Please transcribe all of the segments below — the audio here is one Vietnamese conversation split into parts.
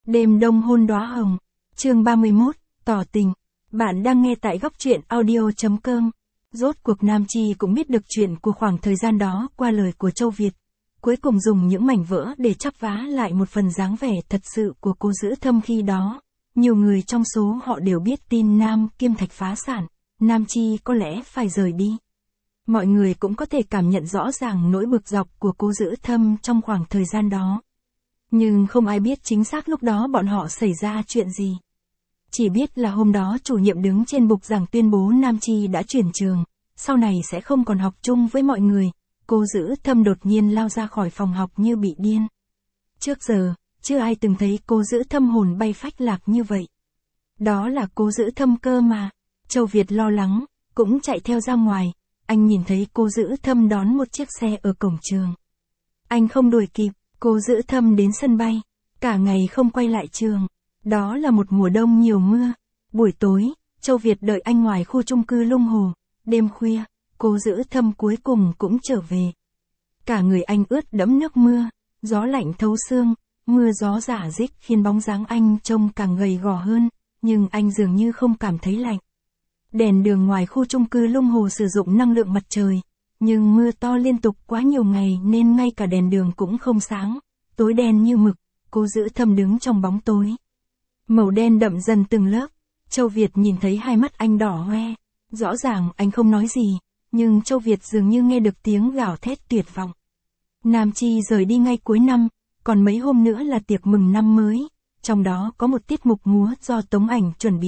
Đêm đông hôn đóa hồng. Chương 31, tỏ tình. Bạn đang nghe tại góc truyện audio.com. Rốt cuộc Nam Chi cũng biết được chuyện của khoảng thời gian đó qua lời của Châu Việt. Cuối cùng dùng những mảnh vỡ để chắp vá lại một phần dáng vẻ thật sự của cô Giữ Thâm khi đó. Nhiều người trong số họ đều biết tin Nam Kim Thạch phá sản, Nam Chi có lẽ phải rời đi. Mọi người cũng có thể cảm nhận rõ ràng nỗi bực dọc của cô Giữ Thâm trong khoảng thời gian đó. Nhưng không ai biết chính xác lúc đó bọn họ xảy ra chuyện gì. Chỉ biết là hôm đó chủ nhiệm đứng trên bục giảng tuyên bố Nam Chi đã chuyển trường, sau này sẽ không còn học chung với mọi người. Cô Giữ Thâm đột nhiên lao ra khỏi phòng học như bị điên. Trước giờ, chưa ai từng thấy cô Giữ Thâm hồn bay phách lạc như vậy. Đó là cô Giữ Thâm cơ mà. Châu Việt lo lắng, cũng chạy theo ra ngoài. Anh nhìn thấy cô Giữ Thâm đón một chiếc xe ở cổng trường. Anh không đuổi kịp, cô Giữ Thâm đến sân bay. Cả ngày không quay lại trường. Đó là một mùa đông nhiều mưa. Buổi tối, Châu Việt đợi anh ngoài khu chung cư Lung Hồ. Đêm khuya, cô Giữ Thâm cuối cùng cũng trở về. Cả người anh ướt đẫm nước mưa, gió lạnh thấu xương, mưa gió rả rích khiến bóng dáng anh trông càng gầy gò hơn, nhưng anh dường như không cảm thấy lạnh. Đèn đường ngoài khu chung cư Lung Hồ sử dụng năng lượng mặt trời, nhưng mưa to liên tục quá nhiều ngày nên ngay cả đèn đường cũng không sáng, tối đen như mực, cô Giữ Thâm đứng trong bóng tối. Màu đen đậm dần từng lớp, Châu Việt nhìn thấy hai mắt anh đỏ hoe, rõ ràng anh không nói gì, nhưng Châu Việt dường như nghe được tiếng gào thét tuyệt vọng. Nam Chi rời đi ngay cuối năm, còn mấy hôm nữa là tiệc mừng năm mới, trong đó có một tiết mục múa do Tống Ảnh chuẩn bị.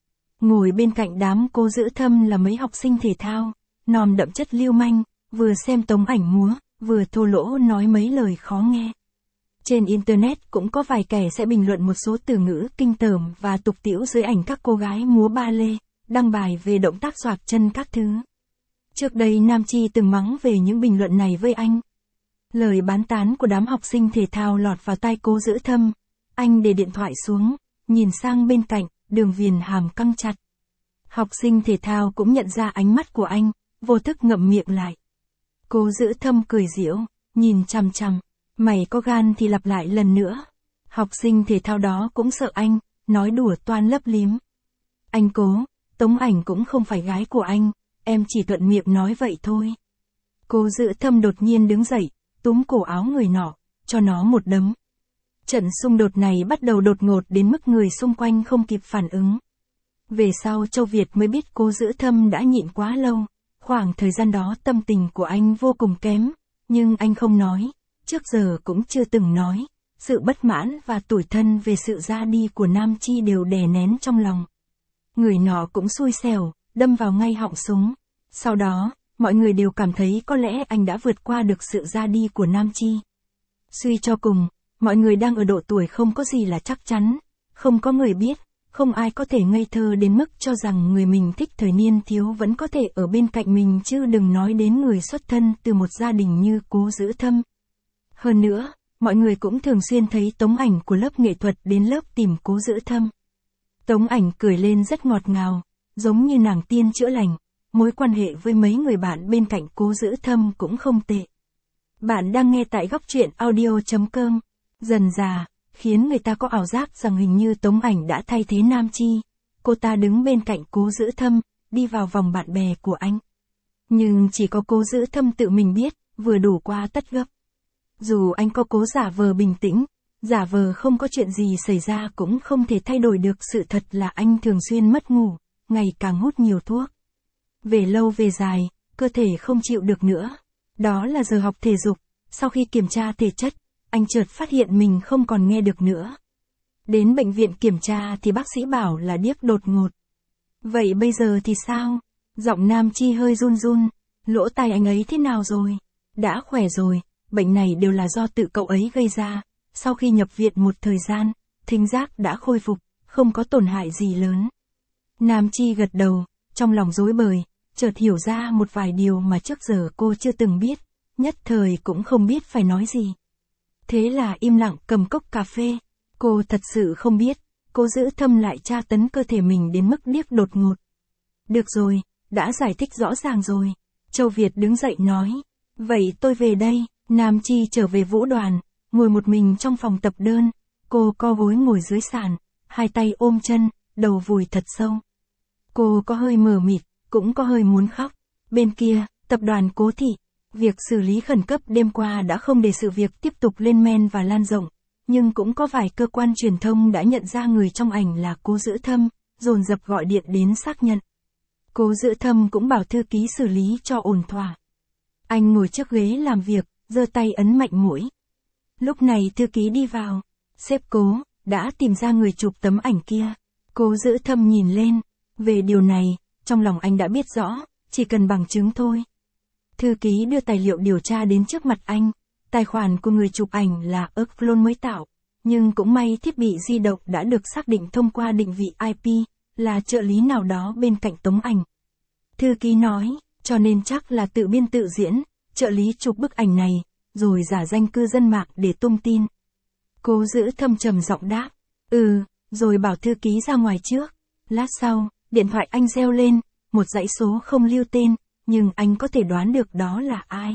Ngồi bên cạnh đám cô Giữ Thâm là mấy học sinh thể thao, nòm đậm chất lưu manh, vừa xem Tống Ảnh múa, vừa thô lỗ nói mấy lời khó nghe. Trên Internet cũng có vài kẻ sẽ bình luận một số từ ngữ kinh tởm và tục tĩu dưới ảnh các cô gái múa ba lê, đăng bài về động tác xoạc chân các thứ. Trước đây Nam Chi từng mắng về những bình luận này với anh. Lời bán tán của đám học sinh thể thao lọt vào tai cô Giữ Thâm. Anh để điện thoại xuống, nhìn sang bên cạnh, đường viền hàm căng chặt. Học sinh thể thao cũng nhận ra ánh mắt của anh, vô thức ngậm miệng lại. Cô Giữ Thâm cười giễu, nhìn chằm chằm. Mày có gan thì lặp lại lần nữa. Học sinh thể thao đó cũng sợ anh, nói đùa toan lấp liếm. Anh cố, Tống Ảnh cũng không phải gái của anh, em chỉ thuận miệng nói vậy thôi. Cô Giữ Thâm đột nhiên đứng dậy, túm cổ áo người nọ, cho nó một đấm. Trận xung đột này bắt đầu đột ngột đến mức người xung quanh không kịp phản ứng. Về sau Châu Việt mới biết cô Giữ Thâm đã nhịn quá lâu, khoảng thời gian đó tâm tình của anh vô cùng kém, nhưng anh không nói. Trước giờ cũng chưa từng nói, sự bất mãn và tủi thân về sự ra đi của Nam Chi đều đè nén trong lòng. Người nọ cũng xui xẻo, đâm vào ngay họng súng. Sau đó, mọi người đều cảm thấy có lẽ anh đã vượt qua được sự ra đi của Nam Chi. Suy cho cùng, mọi người đang ở độ tuổi không có gì là chắc chắn, không có người biết, không ai có thể ngây thơ đến mức cho rằng người mình thích thời niên thiếu vẫn có thể ở bên cạnh mình chứ đừng nói đến người xuất thân từ một gia đình như cô Giữ Thâm. Hơn nữa, mọi người cũng thường xuyên thấy Tống Ảnh của lớp nghệ thuật đến lớp tìm cô Giữ Thâm. Tống Ảnh cười lên rất ngọt ngào, giống như nàng tiên chữa lành, mối quan hệ với mấy người bạn bên cạnh cô Giữ Thâm cũng không tệ. Bạn đang nghe tại góc truyện audio.com. Dần dà, khiến người ta có ảo giác rằng hình như Tống Ảnh đã thay thế Nam Chi. Cô ta đứng bên cạnh cô Giữ Thâm, đi vào vòng bạn bè của anh. Nhưng chỉ có cô Giữ Thâm tự mình biết, vừa đủ qua tất gấp. Dù anh có cố giả vờ bình tĩnh, giả vờ không có chuyện gì xảy ra cũng không thể thay đổi được sự thật là anh thường xuyên mất ngủ, ngày càng hút nhiều thuốc. Về lâu về dài, cơ thể không chịu được nữa. Đó là giờ học thể dục, sau khi kiểm tra thể chất, anh chợt phát hiện mình không còn nghe được nữa. Đến bệnh viện kiểm tra thì bác sĩ bảo là điếc đột ngột. Vậy bây giờ thì sao? Giọng Nam Chi hơi run run, lỗ tai anh ấy thế nào rồi? Đã khỏe rồi. Bệnh này đều là do tự cậu ấy gây ra, sau khi nhập viện một thời gian, thính giác đã khôi phục, không có tổn hại gì lớn. Nam Chi gật đầu, trong lòng rối bời, chợt hiểu ra một vài điều mà trước giờ cô chưa từng biết, nhất thời cũng không biết phải nói gì. Thế là im lặng cầm cốc cà phê, cô thật sự không biết, cô Giữ Thâm lại tra tấn cơ thể mình đến mức điếc đột ngột. Được rồi, đã giải thích rõ ràng rồi. Châu Việt đứng dậy nói, vậy tôi về đây. Nam Chi trở về vũ đoàn, ngồi một mình trong phòng tập đơn, Cô co gối ngồi dưới sàn, hai tay ôm chân, đầu vùi thật sâu. Cô có hơi mờ mịt, cũng có hơi muốn khóc. Bên kia, tập đoàn Cố Thị, việc xử lý khẩn cấp đêm qua đã không để sự việc tiếp tục lên men và lan rộng, nhưng cũng có vài cơ quan truyền thông đã nhận ra người trong ảnh là Cố Dữ Thâm, dồn dập gọi điện đến xác nhận. Cố Dữ Thâm cũng bảo thư ký xử lý cho ổn thỏa. Anh ngồi trước ghế làm việc, giơ tay ấn mạnh mũi. Lúc này thư ký đi vào. Sếp Cố đã tìm ra người chụp tấm ảnh kia. Cố Dữ Thâm nhìn lên. Về điều này, trong lòng anh đã biết rõ, chỉ cần bằng chứng thôi. Thư ký đưa tài liệu điều tra đến trước mặt anh. Tài khoản của người chụp ảnh là Clone mới tạo, nhưng cũng may thiết bị di động đã được xác định thông qua định vị IP, là trợ lý nào đó bên cạnh tấm ảnh. Thư ký nói, cho nên chắc là tự biên tự diễn, trợ lý chụp bức ảnh này, rồi giả danh cư dân mạng để tung tin. Cố Dữ Thâm trầm giọng đáp, rồi bảo thư ký ra ngoài trước. Lát sau, điện thoại anh reo lên, một dãy số không lưu tên, nhưng anh có thể đoán được đó là ai.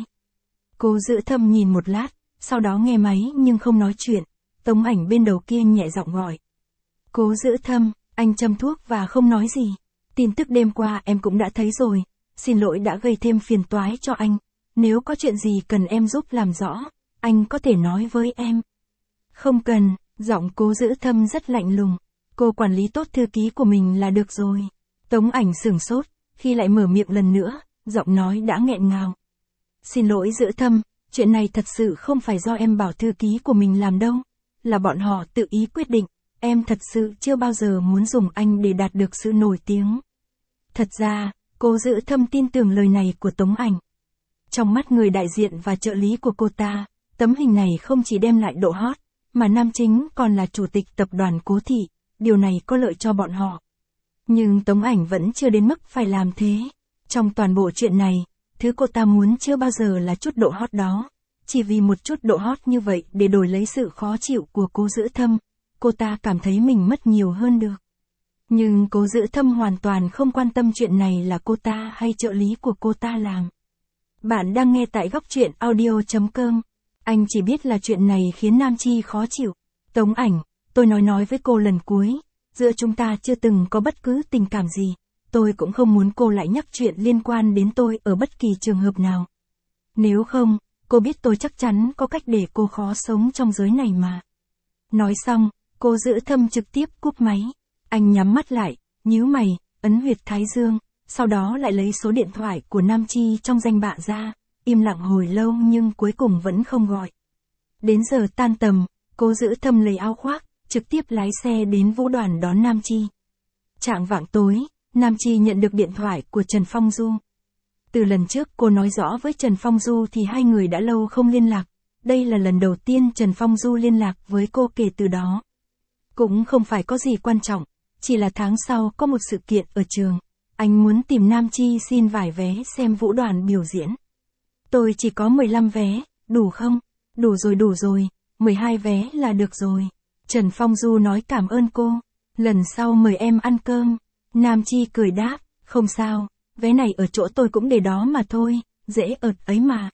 Cố Dữ Thâm nhìn một lát, sau đó nghe máy nhưng không nói chuyện. Tấm ảnh bên đầu kia nhẹ giọng gọi. Cố Dữ Thâm, anh châm thuốc và không nói gì. Tin tức đêm qua em cũng đã thấy rồi, xin lỗi đã gây thêm phiền toái cho anh. Nếu có chuyện gì cần em giúp làm rõ, anh có thể nói với em. Không cần, giọng Cố Dữ Thâm rất lạnh lùng. Cô quản lý tốt thư ký của mình là được rồi. Tống Ảnh sửng sốt, khi lại mở miệng lần nữa, giọng nói đã nghẹn ngào. Xin lỗi Dữ Thâm, chuyện này thật sự không phải do em bảo thư ký của mình làm đâu. Là bọn họ tự ý quyết định, em thật sự chưa bao giờ muốn dùng anh để đạt được sự nổi tiếng. Thật ra, Cố Dữ Thâm tin tưởng lời này của Tống Ảnh. Trong mắt người đại diện và trợ lý của cô ta, tấm hình này không chỉ đem lại độ hot, mà nam chính còn là chủ tịch tập đoàn Cố Thị, điều này có lợi cho bọn họ. Nhưng Tống Ảnh vẫn chưa đến mức phải làm thế. Trong toàn bộ chuyện này, thứ cô ta muốn chưa bao giờ là chút độ hot đó. Chỉ vì một chút độ hot như vậy để đổi lấy sự khó chịu của Cố Dữ Thâm, cô ta cảm thấy mình mất nhiều hơn được. Nhưng Cố Dữ Thâm hoàn toàn không quan tâm chuyện này là cô ta hay trợ lý của cô ta làm. Bạn đang nghe tại góc truyện audio.com. Anh chỉ biết là chuyện này khiến Nam Chi khó chịu. Tống Ảnh, tôi nói với cô lần cuối, giữa chúng ta chưa từng có bất cứ tình cảm gì. Tôi cũng không muốn cô lại nhắc chuyện liên quan đến tôi ở bất kỳ trường hợp nào. Nếu không, cô biết tôi chắc chắn có cách để cô khó sống trong giới này mà. Nói xong, Cố Dữ Thâm trực tiếp cúp máy. Anh nhắm mắt lại, nhíu mày, ấn huyệt thái dương, sau đó lại lấy số điện thoại của Nam Chi trong danh bạ ra, im lặng hồi lâu nhưng cuối cùng vẫn không gọi. Đến giờ tan tầm, Cố Dữ Thâm lấy áo khoác, trực tiếp lái xe đến Vũ Đoàn đón Nam Chi. Chạng vạng tối, Nam Chi nhận được điện thoại của Trần Phong Du. Từ lần trước cô nói rõ với Trần Phong Du thì hai người đã lâu không liên lạc. Đây là lần đầu tiên Trần Phong Du liên lạc với cô kể từ đó. Cũng không phải có gì quan trọng, chỉ là tháng sau có một sự kiện ở trường. Anh muốn tìm Nam Chi xin vài vé xem Vũ Đoàn biểu diễn. Tôi chỉ có 15 vé, đủ không? Đủ rồi, 12 vé là được rồi. Trần Phong Du nói cảm ơn cô. Lần sau mời em ăn cơm. Nam Chi cười đáp, không sao, vé này ở chỗ tôi cũng để đó mà thôi, dễ ợt ấy mà.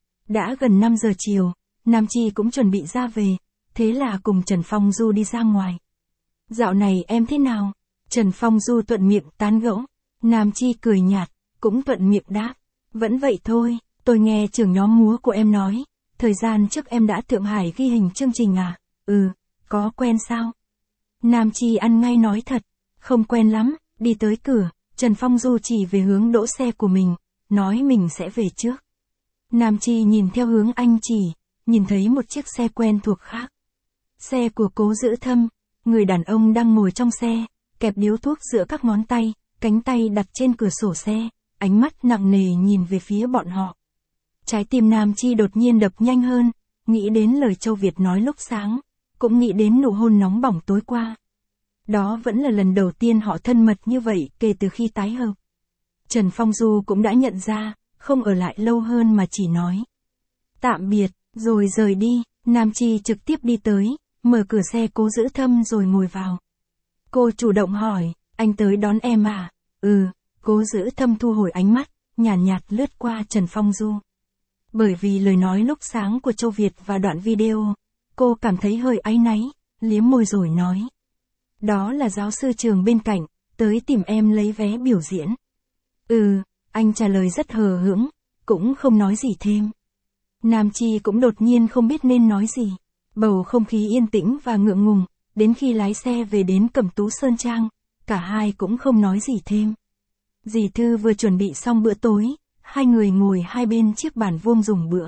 Đã gần 5 giờ chiều, Nam Chi cũng chuẩn bị ra về, thế là cùng Trần Phong Du đi ra ngoài. Dạo này em thế nào? Trần Phong Du thuận miệng tán gẫu. Nam Chi cười nhạt, cũng thuận miệng đáp, vẫn vậy thôi, tôi nghe trưởng nhóm múa của em nói, thời gian trước em đã Thượng Hải ghi hình chương trình à? Có quen sao? Nam Chi ăn ngay nói thật, không quen lắm. Đi tới cửa, Trần Phong Du chỉ về hướng đỗ xe của mình, nói mình sẽ về trước. Nam Chi nhìn theo hướng anh chỉ, nhìn thấy một chiếc xe quen thuộc khác. Xe của Cố Dữ Thâm, người đàn ông đang ngồi trong xe, kẹp điếu thuốc giữa các ngón tay, cánh tay đặt trên cửa sổ xe, ánh mắt nặng nề nhìn về phía bọn họ. Trái tim Nam Chi đột nhiên đập nhanh hơn, nghĩ đến lời Châu Việt nói lúc sáng, cũng nghĩ đến nụ hôn nóng bỏng tối qua. Đó vẫn là lần đầu tiên họ thân mật như vậy kể từ khi tái hợp. Trần Phong Du cũng đã nhận ra, không ở lại lâu hơn mà chỉ nói tạm biệt, rồi rời đi. Nam Chi trực tiếp đi tới, mở cửa xe Cố Dữ Thâm rồi ngồi vào. Cô chủ động hỏi, anh tới đón em à? Cố Dữ Thâm thu hồi ánh mắt, nhàn nhạt lướt qua Trần Phong Du. Bởi vì lời nói lúc sáng của Châu Việt và đoạn video, cô cảm thấy hơi áy náy, liếm môi rồi nói. Đó là giáo sư trường bên cạnh, tới tìm em lấy vé biểu diễn. Anh trả lời rất hờ hững, cũng không nói gì thêm. Nam Chi cũng đột nhiên không biết nên nói gì. Bầu không khí yên tĩnh và ngượng ngùng, đến khi lái xe về đến Cẩm Tú Sơn Trang, cả hai cũng không nói gì thêm. Dì Thư vừa chuẩn bị xong bữa tối, hai người ngồi hai bên chiếc bàn vuông dùng bữa.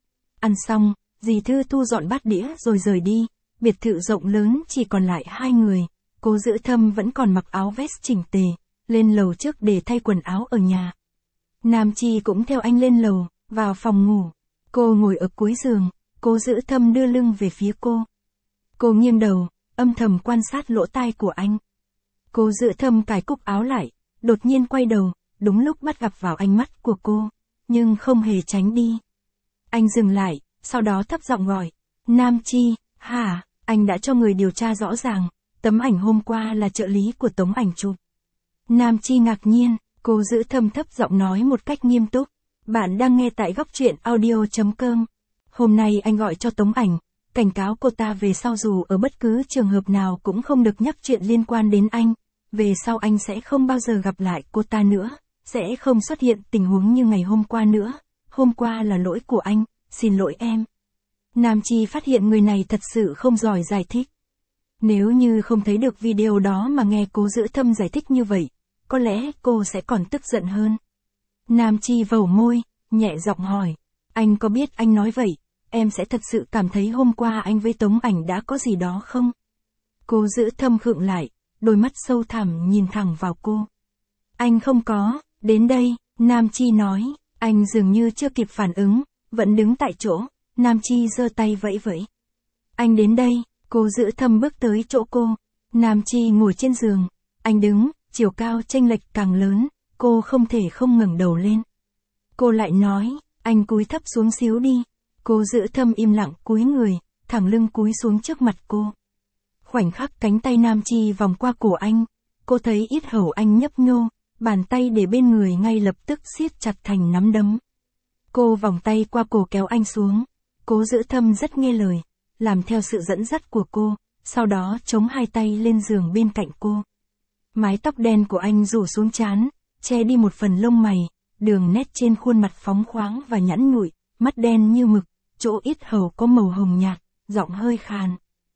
Ăn xong, dì Thư thu dọn bát đĩa rồi rời đi, biệt thự rộng lớn chỉ còn lại hai người, Cố Giữ Thâm vẫn còn mặc áo vest chỉnh tề, lên lầu trước để thay quần áo ở nhà. Nam Chi cũng theo anh lên lầu, vào phòng ngủ. Cô ngồi ở cuối giường, Cố Giữ Thâm đưa lưng về phía cô. Cô nghiêng đầu, âm thầm quan sát lỗ tai của anh. Cố Giữ Thâm cài cúc áo lại, đột nhiên quay đầu, đúng lúc bắt gặp vào ánh mắt của cô, nhưng không hề tránh đi. Anh dừng lại, sau đó thấp giọng gọi, Nam Chi, hả, anh đã cho người điều tra rõ ràng, tấm ảnh hôm qua là trợ lý của Tống Ảnh chụp. Nam Chi ngạc nhiên, Cố Giữ Thâm thấp giọng nói một cách nghiêm túc, bạn đang nghe tại góc truyện audio.com. Hôm nay anh gọi cho Tống Ảnh, cảnh cáo cô ta về sau dù ở bất cứ trường hợp nào cũng không được nhắc chuyện liên quan đến anh. Về sau anh sẽ không bao giờ gặp lại cô ta nữa, sẽ không xuất hiện tình huống như ngày hôm qua nữa. Hôm qua là lỗi của anh, xin lỗi em. Nam Chi phát hiện người này thật sự không giỏi giải thích. Nếu như không thấy được video đó mà nghe Cố Giữ Thâm giải thích như vậy, có lẽ cô sẽ còn tức giận hơn. Nam Chi vẩu môi, nhẹ giọng hỏi, anh có biết anh nói vậy, em sẽ thật sự cảm thấy hôm qua anh với Tống Ảnh đã có gì đó không? Cố Giữ Thâm khựng lại, đôi mắt sâu thẳm nhìn thẳng vào cô. Anh không có, đến đây, Nam Chi nói, anh dường như chưa kịp phản ứng, vẫn đứng tại chỗ, Nam Chi giơ tay vẫy vẫy. Anh đến đây, Cố Giữ Thâm bước tới chỗ cô, Nam Chi ngồi trên giường, anh đứng, chiều cao chênh lệch càng lớn, cô không thể không ngẩng đầu lên. Cô lại nói, anh cúi thấp xuống xíu đi. Cố Giữ Thâm im lặng cúi người, thẳng lưng cúi xuống trước mặt cô. Khoảnh khắc cánh tay Nam Chi vòng qua cổ anh, cô thấy yết hầu anh nhấp nhô, bàn tay để bên người ngay lập tức siết chặt thành nắm đấm. Cô vòng tay qua cổ kéo anh xuống. Cố Giữ Thâm rất nghe lời, làm theo sự dẫn dắt của cô, sau đó chống hai tay lên giường bên cạnh cô. Mái tóc đen của anh rủ xuống trán, che đi một phần lông mày, đường nét trên khuôn mặt phóng khoáng và nhẵn nhụi, mắt đen như mực, chỗ yết hầu có màu hồng nhạt, giọng hơi khàn.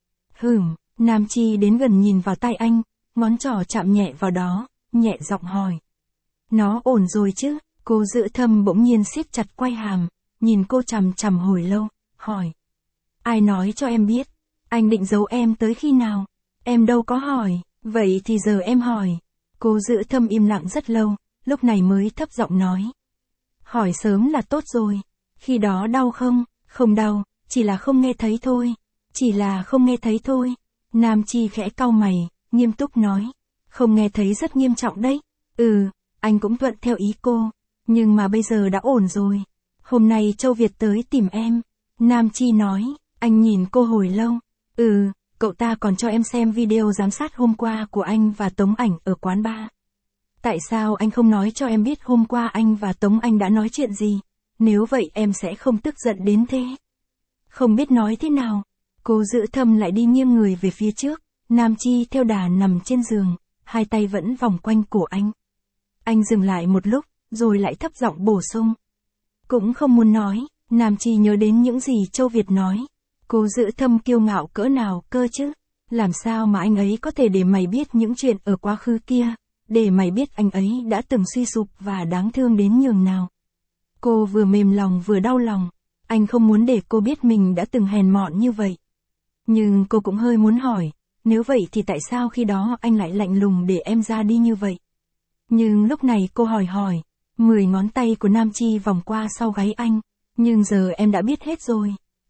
Nam Chi đến gần nhìn vào tai anh, ngón trỏ chạm nhẹ vào đó, nhẹ giọng hỏi. Nó ổn rồi chứ? Cố Giữ Thâm bỗng nhiên siết chặt quai hàm, nhìn cô chằm chằm hồi lâu, hỏi. Ai nói cho em biết? Anh định giấu em tới khi nào? Em đâu có hỏi, vậy thì giờ em hỏi. Cố Giữ Thâm im lặng rất lâu, lúc này mới thấp giọng nói. Hỏi sớm là tốt rồi. Khi đó đau không? Không đau, chỉ là không nghe thấy thôi. Chỉ là không nghe thấy thôi. Nam Chi khẽ cau mày, nghiêm túc nói. Không nghe thấy rất nghiêm trọng đấy. Anh cũng thuận theo ý cô. Nhưng mà bây giờ đã ổn rồi. Hôm nay Châu Việt tới tìm em. Nam Chi nói, anh nhìn cô hồi lâu. Cậu ta còn cho em xem video giám sát hôm qua của anh và Tống Ảnh ở quán bar. Tại sao anh không nói cho em biết hôm qua anh và Tống Anh đã nói chuyện gì? Nếu vậy em sẽ không tức giận đến thế. Không biết nói thế nào. Cố Giữ Thâm lại đi nghiêng người về phía trước. Nam Chi theo đà nằm trên giường, hai tay vẫn vòng quanh cổ anh. Anh dừng lại một lúc, rồi lại thấp giọng bổ sung. Cũng không muốn nói. Nam Chi nhớ đến những gì Châu Việt nói. Cố Giữ Thâm kiêu ngạo cỡ nào cơ chứ? Làm sao mà anh ấy có thể để mày biết những chuyện ở quá khứ kia? Để mày biết anh ấy đã từng suy sụp và đáng thương đến nhường nào? Cô vừa mềm lòng vừa đau lòng. Anh không muốn để cô biết mình đã từng hèn mọn như vậy. Nhưng cô cũng hơi muốn hỏi, nếu vậy thì tại sao khi đó anh lại lạnh lùng để em ra đi như vậy? Nhưng lúc này cô hỏi, 10 ngón tay của Nam Chi vòng qua sau gáy anh. Nhưng giờ em đã biết hết rồi.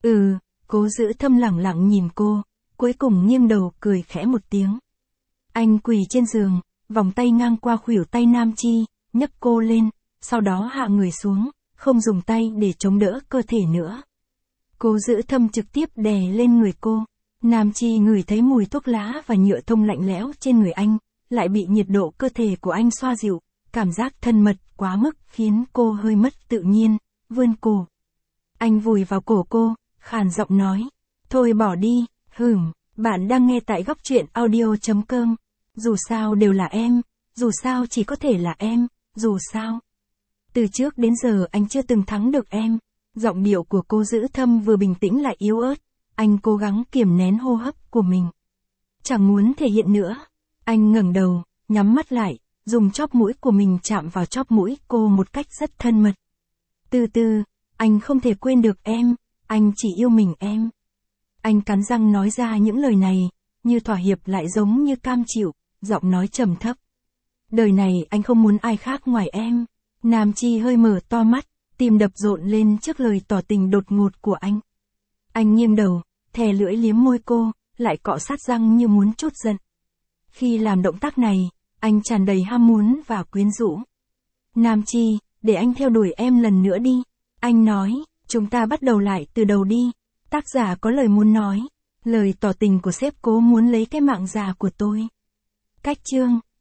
Cố Giữ Thâm lẳng lặng nhìn cô, cuối cùng nghiêng đầu cười khẽ một tiếng. Anh quỳ trên giường, vòng tay ngang qua khuỷu tay Nam Chi, nhấc cô lên, sau đó hạ người xuống, không dùng tay để chống đỡ cơ thể nữa. Cố Giữ Thâm trực tiếp đè lên người cô. Nam Chi ngửi thấy mùi thuốc lá và nhựa thông lạnh lẽo trên người anh, lại bị nhiệt độ cơ thể của anh xoa dịu, cảm giác thân mật quá mức khiến cô hơi mất tự nhiên, vươn cổ. Anh vùi vào cổ cô, khàn giọng nói, thôi bỏ đi. Bạn đang nghe tại góc truyện audio.com. Dù sao đều là em, dù sao chỉ có thể là em, dù sao. Từ trước đến giờ anh chưa từng thắng được em. Giọng điệu của cô giữ thâm vừa bình tĩnh lại yếu ớt. Anh cố gắng kiềm nén hô hấp của mình. Chẳng muốn thể hiện nữa. Anh ngẩng đầu, nhắm mắt lại, dùng chóp mũi của mình chạm vào chóp mũi cô một cách rất thân mật. Từ từ, anh không thể quên được em, anh chỉ yêu mình em. Anh cắn răng nói ra những lời này, như thỏa hiệp lại giống như cam chịu, giọng nói trầm thấp. Đời này anh không muốn ai khác ngoài em. Nam Chi hơi mở to mắt, tim đập rộn lên trước lời tỏ tình đột ngột của anh. Anh nghiêng đầu, thè lưỡi liếm môi cô, lại cọ sát răng như muốn trút giận. Khi làm động tác này, anh tràn đầy ham muốn và quyến rũ. Nam Chi, để anh theo đuổi em lần nữa đi. Anh nói, chúng ta bắt đầu lại từ đầu đi. Tác giả có lời muốn nói. Lời tỏ tình của sếp cố muốn lấy cái mạng già của tôi. Cách chương